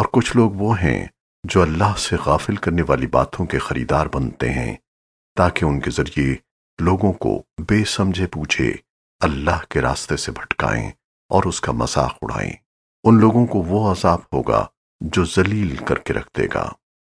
और कुछ लोग वो हैं जो अल्लाह से गाफिल करने वाली बातों के खरीदार बनते हैं ताकि उनके जरिए लोगों को बेसमझे पूछे अल्लाह के रास्ते से भटकाएं और उसका मजाक उड़ाएं। उन लोगों को वो अजाब होगा जो जलील करके रख देगा।